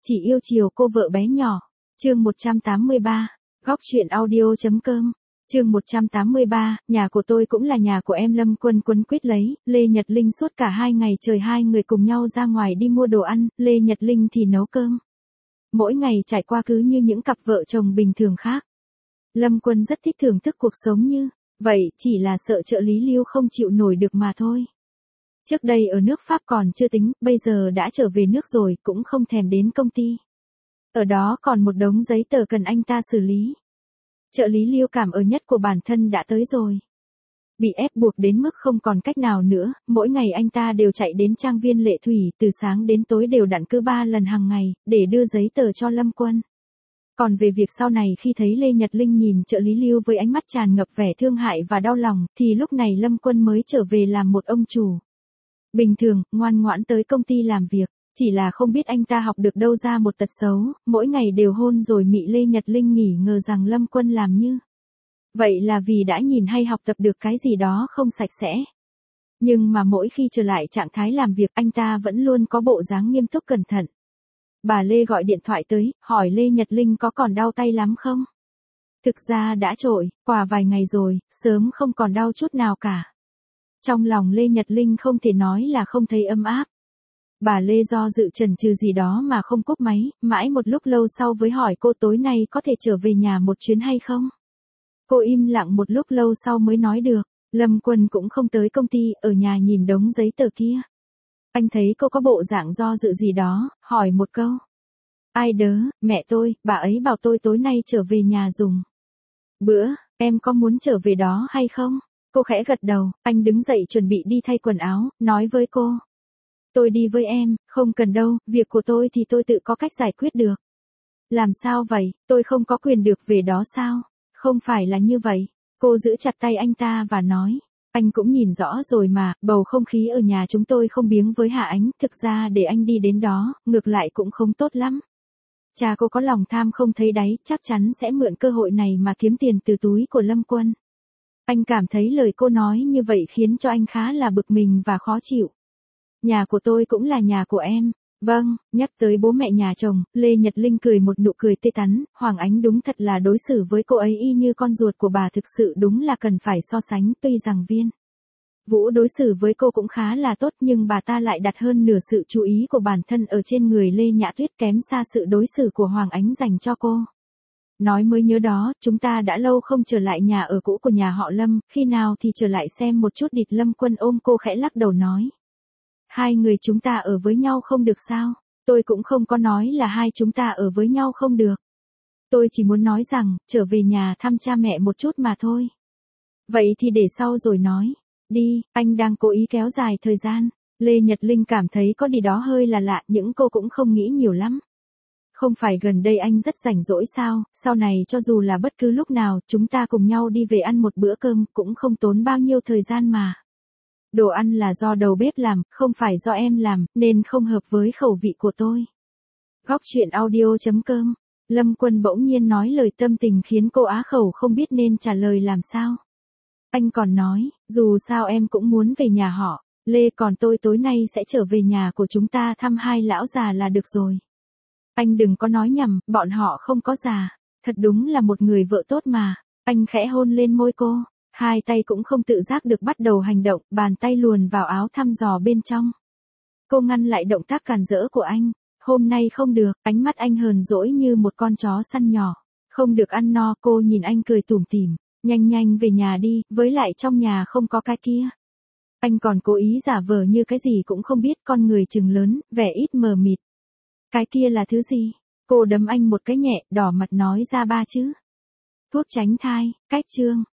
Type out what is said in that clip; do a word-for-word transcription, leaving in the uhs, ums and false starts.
Chỉ yêu chiều cô vợ bé nhỏ. Chương một trăm tám mươi ba. Góc truyện audio chấm com. Chương một trăm tám mươi ba, nhà của tôi cũng là nhà của em. Lâm Quân quấn quýt lấy Lê Nhật Linh suốt cả hai ngày trời, hai người cùng nhau ra ngoài đi mua đồ ăn, Lê Nhật Linh thì nấu cơm. Mỗi ngày trải qua cứ như những cặp vợ chồng bình thường khác. Lâm Quân rất thích thưởng thức cuộc sống như vậy, chỉ là sợ trợ lý Lưu không chịu nổi được mà thôi. Trước đây ở nước Pháp còn chưa tính, bây giờ đã trở về nước rồi, cũng không thèm đến công ty. Ở đó còn một đống giấy tờ cần anh ta xử lý. Trợ lý Lưu cảm ở nhất của bản thân đã tới rồi. Bị ép buộc đến mức không còn cách nào nữa, mỗi ngày anh ta đều chạy đến trang viên Lệ Thủy, từ sáng đến tối đều đặn cứ ba lần hàng ngày, để đưa giấy tờ cho Lâm Quân. Còn về việc sau này khi thấy Lê Nhật Linh nhìn trợ lý Lưu với ánh mắt tràn ngập vẻ thương hại và đau lòng, thì lúc này Lâm Quân mới trở về làm một ông chủ bình thường, ngoan ngoãn tới công ty làm việc. Chỉ là không biết anh ta học được đâu ra một tật xấu, mỗi ngày đều hôn rồi mị Lê Nhật Linh nghỉ ngờ rằng Lâm Quân làm như vậy là vì đã nhìn hay học tập được cái gì đó không sạch sẽ. Nhưng mà mỗi khi trở lại trạng thái làm việc, anh ta vẫn luôn có bộ dáng nghiêm túc cẩn thận. Bà Lê gọi điện thoại tới, hỏi Lê Nhật Linh có còn đau tay lắm không? Thực ra đã trội, qua vài ngày rồi, sớm không còn đau chút nào cả. Trong lòng Lê Nhật Linh không thể nói là không thấy ấm áp. Bà Lê do dự chần chừ gì đó mà không cúp máy, mãi một lúc lâu sau mới hỏi cô tối nay có thể trở về nhà một chuyến hay không? Cô im lặng một lúc lâu sau mới nói được. Lâm Quân cũng không tới công ty, ở nhà nhìn đống giấy tờ kia. Anh thấy cô có bộ dạng do dự gì đó, hỏi một câu. Ai đớ, mẹ tôi, bà ấy bảo tôi tối nay trở về nhà dùng bữa, em có muốn trở về đó hay không? Cô khẽ gật đầu, anh đứng dậy chuẩn bị đi thay quần áo, nói với cô. Tôi đi với em, không cần đâu, việc của tôi thì tôi tự có cách giải quyết được. Làm sao vậy, tôi không có quyền được về đó sao? Không phải là như vậy. Cô giữ chặt tay anh ta và nói. Anh cũng nhìn rõ rồi mà, bầu không khí ở nhà chúng tôi không biếng với Hạ Ánh, thực ra để anh đi đến đó, ngược lại cũng không tốt lắm. Cha cô có lòng tham không thấy đáy, chắc chắn sẽ mượn cơ hội này mà kiếm tiền từ túi của Lâm Quân. Anh cảm thấy lời cô nói như vậy khiến cho anh khá là bực mình và khó chịu. Nhà của tôi cũng là nhà của em. Vâng, nhắc tới bố mẹ nhà chồng, Lê Nhật Linh cười một nụ cười tê tắn, Hoàng Ánh đúng thật là đối xử với cô ấy y như con ruột của bà, thực sự đúng là cần phải so sánh, tuy rằng Viên Vũ đối xử với cô cũng khá là tốt nhưng bà ta lại đặt hơn nửa sự chú ý của bản thân ở trên người Lê Nhã Tuyết, kém xa sự đối xử của Hoàng Ánh dành cho cô. Nói mới nhớ đó, chúng ta đã lâu không trở lại nhà ở cũ của nhà họ Lâm, khi nào thì trở lại xem một chút địt. Lâm Quân ôm cô khẽ lắc đầu nói. Hai người chúng ta ở với nhau không được sao? Tôi cũng không có nói là hai chúng ta ở với nhau không được. Tôi chỉ muốn nói rằng, trở về nhà thăm cha mẹ một chút mà thôi. Vậy thì để sau rồi nói. Đi, anh đang cố ý kéo dài thời gian. Lê Nhật Linh cảm thấy có gì đó hơi là lạ, nhưng cô cũng không nghĩ nhiều lắm. Không phải gần đây anh rất rảnh rỗi sao, sau này cho dù là bất cứ lúc nào, chúng ta cùng nhau đi về ăn một bữa cơm, cũng không tốn bao nhiêu thời gian mà. Đồ ăn là do đầu bếp làm, không phải do em làm, nên không hợp với khẩu vị của tôi. Góc truyện audio chấm com. Lâm Quân bỗng nhiên nói lời tâm tình khiến cô á khẩu không biết nên trả lời làm sao. Anh còn nói, dù sao em cũng muốn về nhà họ Lê, còn tôi tối nay sẽ trở về nhà của chúng ta thăm hai lão già là được rồi. Anh đừng có nói nhầm, bọn họ không có già. Thật đúng là một người vợ tốt mà. Anh khẽ hôn lên môi cô. Hai tay cũng không tự giác được bắt đầu hành động, bàn tay luồn vào áo thăm dò bên trong. Cô ngăn lại động tác càn rỡ của anh. Hôm nay không được, ánh mắt anh hờn dỗi như một con chó săn nhỏ. Không được ăn no, cô nhìn anh cười tủm tỉm. Nhanh nhanh về nhà đi, với lại trong nhà không có cái kia. Anh còn cố ý giả vờ như cái gì cũng không biết, con người chừng lớn, vẻ ít mờ mịt. Cái kia là thứ gì? Cô đấm anh một cái nhẹ, đỏ mặt nói ra ba chữ. Thuốc tránh thai. Cách chương.